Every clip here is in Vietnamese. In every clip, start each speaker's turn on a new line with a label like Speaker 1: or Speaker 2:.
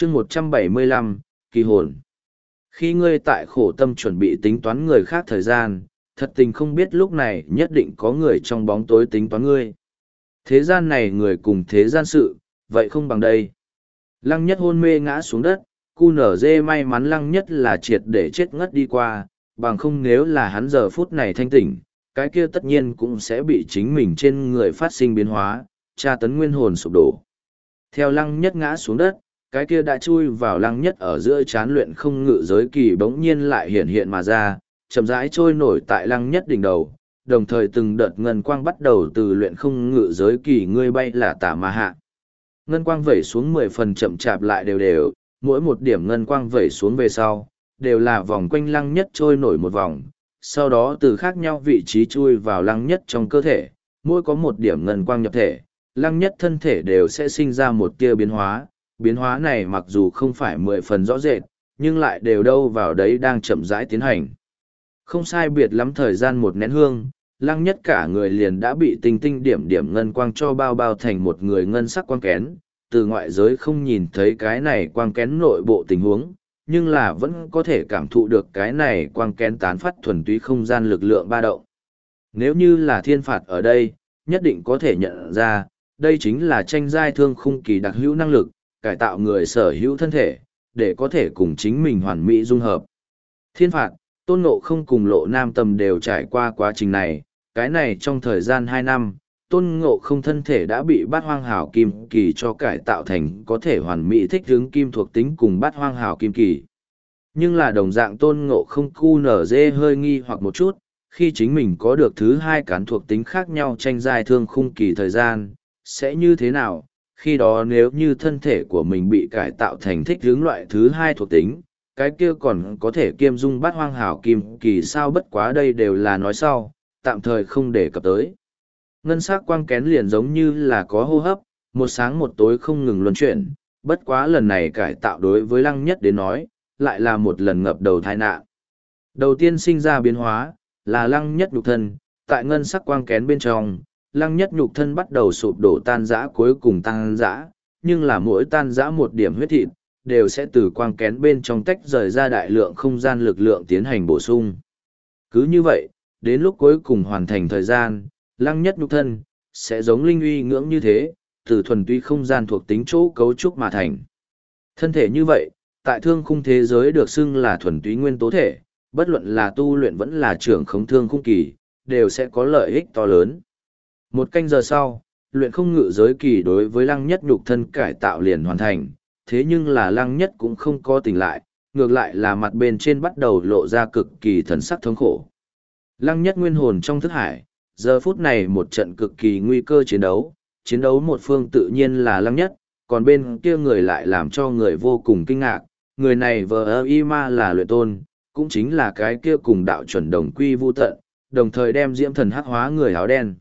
Speaker 1: chương 175, kỳ hồn. Khi ngươi tại khổ tâm chuẩn bị tính toán người khác thời gian, thật tình không biết lúc này nhất định có người trong bóng tối tính toán ngươi. Thế gian này người cùng thế gian sự, vậy không bằng đây. Lăng nhất hôn mê ngã xuống đất, cu nở dê may mắn lăng nhất là triệt để chết ngất đi qua, bằng không nếu là hắn giờ phút này thanh tỉnh, cái kia tất nhiên cũng sẽ bị chính mình trên người phát sinh biến hóa, tra tấn nguyên hồn sụp đổ. Theo lăng nhất ngã xuống đất, cái kia đã chui vào lăng nhất ở giữa chán luyện không ngự giới kỳ bỗng nhiên lại hiện hiện mà ra, chậm rãi trôi nổi tại lăng nhất đỉnh đầu, đồng thời từng đợt ngân quang bắt đầu từ luyện không ngự giới kỳ ngươi bay là tả mà hạ. Ngân quang vẩy xuống 10 phần chậm chạp lại đều đều, mỗi một điểm ngân quang vẩy xuống về sau, đều là vòng quanh lăng nhất trôi nổi một vòng, sau đó từ khác nhau vị trí chui vào lăng nhất trong cơ thể, mỗi có một điểm ngân quang nhập thể, lăng nhất thân thể đều sẽ sinh ra một tia biến hóa này mặc dù không phải 10 phần rõ rệt, nhưng lại đều đâu vào đấy đang chậm rãi tiến hành. Không sai biệt lắm thời gian một nén hương, lăng nhất cả người liền đã bị tinh tinh điểm điểm ngân quang cho bao bao thành một người ngân sắc quang kén, từ ngoại giới không nhìn thấy cái này quang kén nội bộ tình huống, nhưng là vẫn có thể cảm thụ được cái này quang kén tán phát thuần túy không gian lực lượng ba động. Nếu như là thiên phạt ở đây, nhất định có thể nhận ra, đây chính là tranh giai thương khung kỳ đặc hữu năng lực, cải tạo người sở hữu thân thể, để có thể cùng chính mình hoàn mỹ dung hợp. Thiên phạt, Tôn Ngộ Không cùng Lộ Nam Tầm đều trải qua quá trình này, cái này trong thời gian 2 năm, Tôn Ngộ Không thân thể đã bị Bát Hoang Hảo Kim Kỳ cho cải tạo thành có thể hoàn mỹ thích ứng kim thuộc tính cùng Bát Hoang Hảo Kim Kỳ. Nhưng là đồng dạng Tôn Ngộ Không QNZ hơi nghi hoặc một chút, khi chính mình có được thứ hai cán thuộc tính khác nhau tranh giai thương khung kỳ thời gian, sẽ như thế nào? Khi đó nếu như thân thể của mình bị cải tạo thành thích ứng loại thứ hai thuộc tính, cái kia còn có thể kiêm dung Bát Hoang Hảo Kim Kỳ sao, bất quá đây đều là nói sau, tạm thời không để cập tới. Ngân sắc quang kén liền giống như là có hô hấp, một sáng một tối không ngừng luân chuyển, bất quá lần này cải tạo đối với lăng nhất đến nói, lại là một lần ngập đầu tai nạn. Đầu tiên sinh ra biến hóa, là lăng nhất nhục thân, tại ngân sắc quang kén bên trong, lăng nhất nhục thân bắt đầu sụp đổ tan rã, cuối cùng tan rã, nhưng là mỗi tan rã một điểm huyết thịt, đều sẽ từ quang kén bên trong tách rời ra đại lượng không gian lực lượng tiến hành bổ sung. Cứ như vậy, đến lúc cuối cùng hoàn thành thời gian, lăng nhất nhục thân, sẽ giống linh uy ngưỡng như thế, từ thuần túy không gian thuộc tính chỗ cấu trúc mà thành. Thân thể như vậy, tại thương khung thế giới được xưng là thuần túy nguyên tố thể, bất luận là tu luyện vẫn là trưởng khống thương khung kỳ, đều sẽ có lợi ích to lớn. Một canh giờ sau, luyện không ngự giới kỳ đối với lăng nhất nhục thân cải tạo liền hoàn thành, thế nhưng là lăng nhất cũng không có tỉnh lại, ngược lại là mặt bên trên bắt đầu lộ ra cực kỳ thần sắc thống khổ. Lăng nhất nguyên hồn trong thức hải, giờ phút này một trận cực kỳ nguy cơ chiến đấu một phương tự nhiên là lăng nhất, còn bên kia người lại làm cho người vô cùng kinh ngạc, người này vờ y ma là luyện tôn, cũng chính là cái kia cùng đạo chuẩn đồng quy vu tận, đồng thời đem diễm thần hắc hóa người áo đen.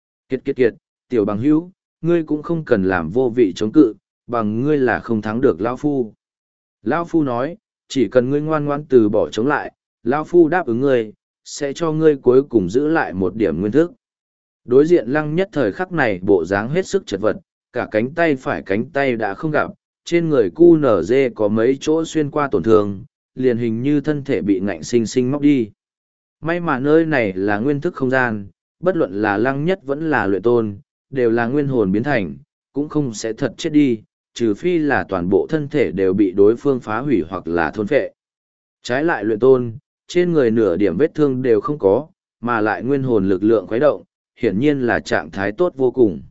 Speaker 1: Kiệt, tiểu bằng hữu, ngươi cũng không cần làm vô vị chống cự, bằng ngươi là không thắng được Lão Phu. Lão Phu nói, chỉ cần ngươi ngoan ngoan từ bỏ chống lại, Lão Phu đáp ứng ngươi, sẽ cho ngươi cuối cùng giữ lại một điểm nguyên thức. Đối diện lăng nhất thời khắc này bộ dáng hết sức chật vật, cả cánh tay phải cánh tay đã không gặp, trên người QNZ có mấy chỗ xuyên qua tổn thương, liền hình như thân thể bị ngạnh sinh sinh móc đi. May mà nơi này là nguyên thức không gian, bất luận là lăng nhất vẫn là luyện tôn, đều là nguyên hồn biến thành, cũng không sẽ thật chết đi, trừ phi là toàn bộ thân thể đều bị đối phương phá hủy hoặc là thôn phệ. Trái lại luyện tôn, trên người nửa điểm vết thương đều không có, mà lại nguyên hồn lực lượng khuấy động, hiển nhiên là trạng thái tốt vô cùng.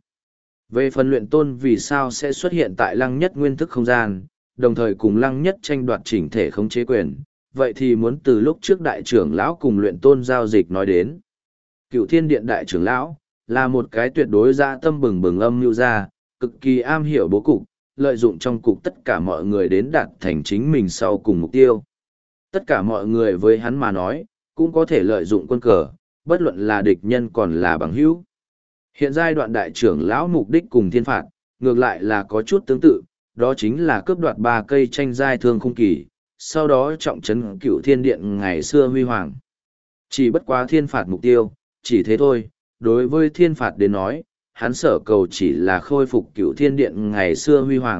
Speaker 1: Về phần luyện tôn vì sao sẽ xuất hiện tại lăng nhất nguyên thức không gian, đồng thời cùng lăng nhất tranh đoạt chỉnh thể khống chế quyền, vậy thì muốn từ lúc trước đại trưởng lão cùng luyện tôn giao dịch nói đến. Cựu Thiên Điện đại trưởng lão, là một cái tuyệt đối dạ tâm bừng bừng âm mưu ra, cực kỳ am hiểu bố cục, lợi dụng trong cục tất cả mọi người đến đạt thành chính mình sau cùng mục tiêu. Tất cả mọi người với hắn mà nói, cũng có thể lợi dụng quân cờ, bất luận là địch nhân còn là bằng hữu. Hiện giai đoạn đại trưởng lão mục đích cùng thiên phạt, ngược lại là có chút tương tự, đó chính là cướp đoạt 3 cây tranh giai thương khung kỳ, sau đó trọng trấn Cựu Thiên Điện ngày xưa huy hoàng. Chỉ bất quá thiên phạt mục tiêu, chỉ thế thôi, đối với thiên phạt đến nói, hắn sở cầu chỉ là khôi phục Cựu Thiên Điện ngày xưa huy hoàng,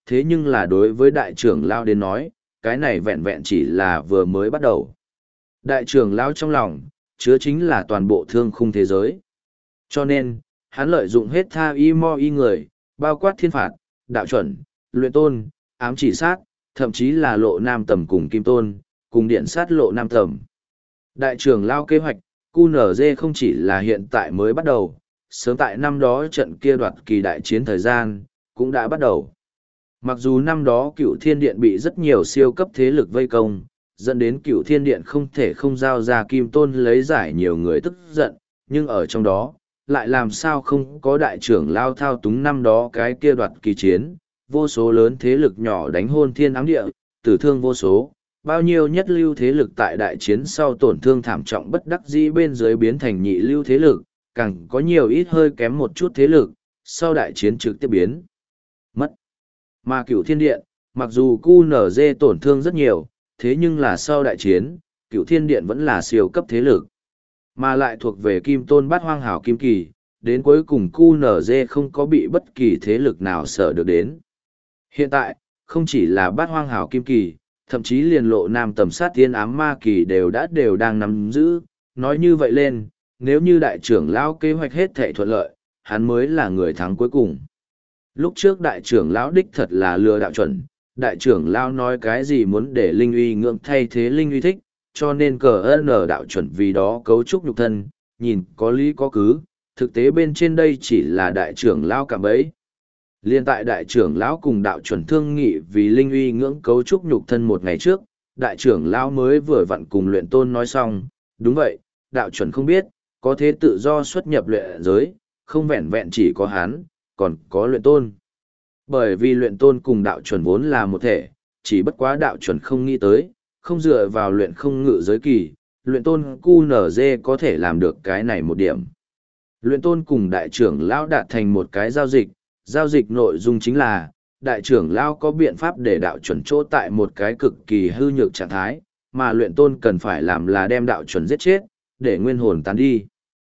Speaker 1: thế nhưng là đối với đại trưởng lão đến nói, cái này vẹn vẹn chỉ là vừa mới bắt đầu. Đại trưởng lão trong lòng, chứa chính là toàn bộ thương khung thế giới. Cho nên, hắn lợi dụng hết tha y mo y người, bao quát thiên phạt, đạo chuẩn, luyện tôn, ám chỉ sát, thậm chí là lộ nam tầm cùng kim tôn, cùng điện sát lộ nam tầm. Đại trưởng lão kế hoạch, QNZ không chỉ là hiện tại mới bắt đầu, sớm tại năm đó trận kia đoạt kỳ đại chiến thời gian, cũng đã bắt đầu. Mặc dù năm đó cựu thiên điện bị rất nhiều siêu cấp thế lực vây công, dẫn đến cựu thiên điện không thể không giao ra kim tôn lấy giải nhiều người tức giận, nhưng ở trong đó, lại làm sao không có đại trưởng lao thao túng năm đó cái kia đoạt kỳ chiến, vô số lớn thế lực nhỏ đánh hôn thiên ám địa, tử thương vô số, bao nhiêu nhất lưu thế lực tại đại chiến sau tổn thương thảm trọng bất đắc dĩ bên dưới biến thành nhị lưu thế lực, càng có nhiều ít hơi kém một chút thế lực, sau đại chiến trực tiếp biến mất. Mà cựu thiên điện, mặc dù QNZ tổn thương rất nhiều, thế nhưng là sau đại chiến, cựu thiên điện vẫn là siêu cấp thế lực. Mà lại thuộc về kim tôn bát hoang hảo kim kỳ, đến cuối cùng QNZ không có bị bất kỳ thế lực nào sợ được đến. Hiện tại, không chỉ là bát hoang hảo kim kỳ, thậm chí liền lộ nam tầm sát tiên ám ma kỳ đều đang nắm giữ. Nói như vậy lên, nếu như đại trưởng lão kế hoạch hết thảy thuận lợi, hắn mới là người thắng cuối cùng. Lúc trước đại trưởng lão đích thật là lừa đạo chuẩn, đại trưởng lão nói cái gì muốn để linh uy ngưỡng thay thế linh uy thích, cho nên cờ ơn đạo chuẩn vì đó cấu trúc nhục thân, nhìn có lý có cứ, thực tế bên trên đây chỉ là đại trưởng lão cạm bẫy. Liên tại đại trưởng lão cùng đạo chuẩn thương nghị vì linh uy ngưỡng cấu trúc nhục thân một ngày trước, đại trưởng lão mới vừa vặn cùng luyện tôn nói xong, đúng vậy, đạo chuẩn không biết, có thế tự do xuất nhập luyện giới, không vẹn vẹn chỉ có hắn, còn có luyện tôn. Bởi vì luyện tôn cùng đạo chuẩn vốn là một thể, chỉ bất quá đạo chuẩn không nghĩ tới, không dựa vào luyện không ngự giới kỳ, luyện tôn QNZ có thể làm được cái này một điểm. Luyện tôn cùng đại trưởng lão đạt thành một cái giao dịch nội dung chính là, đại trưởng lão có biện pháp để đạo chuẩn chỗ tại một cái cực kỳ hư nhược trạng thái, mà luyện tôn cần phải làm là đem đạo chuẩn giết chết, để nguyên hồn tán đi.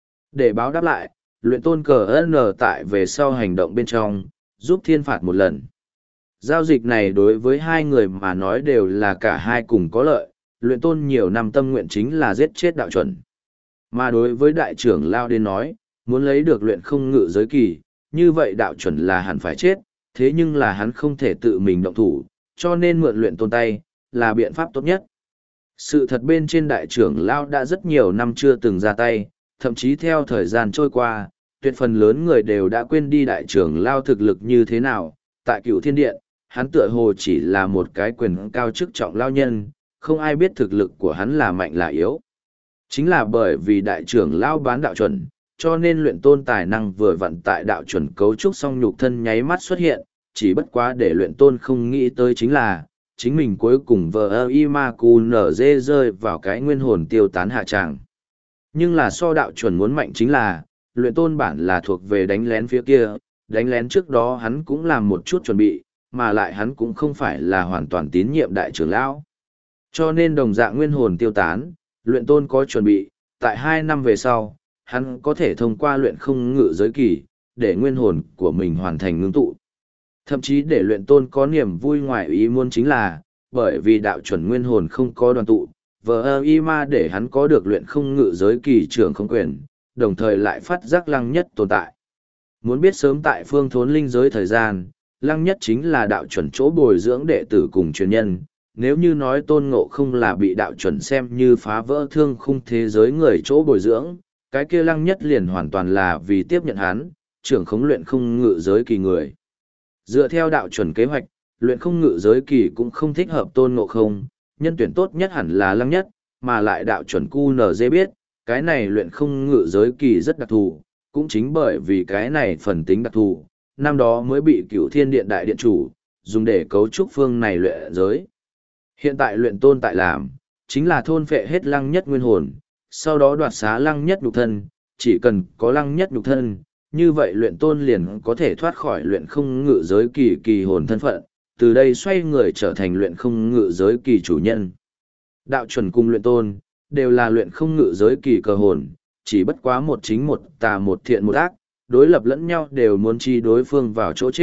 Speaker 1: Để báo đáp lại, luyện tôn cờ N tại về sau hành động bên trong, giúp thiên phạt một lần. Giao dịch này đối với hai người mà nói đều là cả hai cùng có lợi, luyện tôn nhiều năm tâm nguyện chính là giết chết đạo chuẩn. Mà đối với đại trưởng lao đến nói, muốn lấy được luyện không ngự giới kỳ, như vậy đạo chuẩn là hẳn phải chết, thế nhưng là hắn không thể tự mình động thủ, cho nên mượn luyện tôn tay, là biện pháp tốt nhất. Sự thật bên trên đại trưởng lao đã rất nhiều năm chưa từng ra tay, thậm chí theo thời gian trôi qua, tuyệt phần lớn người đều đã quên đi đại trưởng lao thực lực như thế nào. Tại Cựu Thiên Điện, hắn tựa hồ chỉ là một cái quyền cao chức trọng lao nhân, không ai biết thực lực của hắn là mạnh là yếu. Chính là bởi vì đại trưởng lao bán đạo chuẩn, cho nên luyện tôn tài năng vừa vặn tại đạo chuẩn cấu trúc song nhục thân nháy mắt xuất hiện, chỉ bất quá để luyện tôn không nghĩ tới chính là, chính mình cuối cùng vờ y ma cù nở dê rơi vào cái nguyên hồn tiêu tán hạ tràng. Nhưng là so đạo chuẩn muốn mạnh chính là, luyện tôn bản là thuộc về đánh lén phía kia, đánh lén trước đó hắn cũng làm một chút chuẩn bị, mà lại hắn cũng không phải là hoàn toàn tín nhiệm đại trưởng lão. Cho nên đồng dạng nguyên hồn tiêu tán, luyện tôn có chuẩn bị, tại 2 năm về sau, hắn có thể thông qua luyện không ngự giới kỳ, để nguyên hồn của mình hoàn thành ngưng tụ. Thậm chí để luyện tôn có niềm vui ngoài ý muốn chính là, bởi vì đạo chuẩn nguyên hồn không có đoàn tụ, y ma để hắn có được luyện không ngự giới kỳ trưởng không quyền, đồng thời lại phát giác lăng nhất tồn tại. Muốn biết sớm tại phương thốn linh giới thời gian, lăng nhất chính là đạo chuẩn chỗ bồi dưỡng đệ tử cùng truyền nhân. Nếu như nói tôn ngộ không là bị đạo chuẩn xem như phá vỡ thương khung thế giới người chỗ bồi dưỡng, cái kia lăng nhất liền hoàn toàn là vì tiếp nhận hắn, trưởng khống luyện không ngự giới kỳ người. Dựa theo đạo chuẩn kế hoạch, luyện không ngự giới kỳ cũng không thích hợp tôn ngộ không, nhân tuyển tốt nhất hẳn là lăng nhất, mà lại đạo chuẩn QNZ biết, cái này luyện không ngự giới kỳ rất đặc thù, cũng chính bởi vì cái này phần tính đặc thù, năm đó mới bị Cửu Thiên Điện đại điện chủ dùng để cấu trúc phương này luyện giới. Hiện tại luyện tôn tại làm, chính là thôn phệ hết lăng nhất nguyên hồn, sau đó đoạt xá lăng nhất nhục thân, chỉ cần có lăng nhất nhục thân, như vậy luyện tôn liền có thể thoát khỏi luyện không ngự giới kỳ kỳ hồn thân phận, từ đây xoay người trở thành luyện không ngự giới kỳ chủ nhân. Đạo chuẩn cùng luyện tôn, đều là luyện không ngự giới kỳ cờ hồn, chỉ bất quá một chính một tà một thiện một ác, đối lập lẫn nhau đều muốn chi đối phương vào chỗ chết,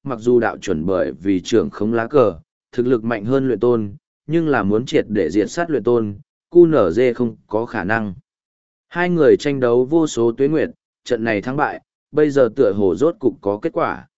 Speaker 1: mặc dù đạo chuẩn bởi vì trưởng không lá cờ, thực lực mạnh hơn luyện tôn, nhưng là muốn triệt để diệt sát luyện tôn, QNZ không có khả năng. Hai người tranh đấu vô số tuế nguyệt, trận này thắng bại, bây giờ tựa hồ rốt cục có kết quả.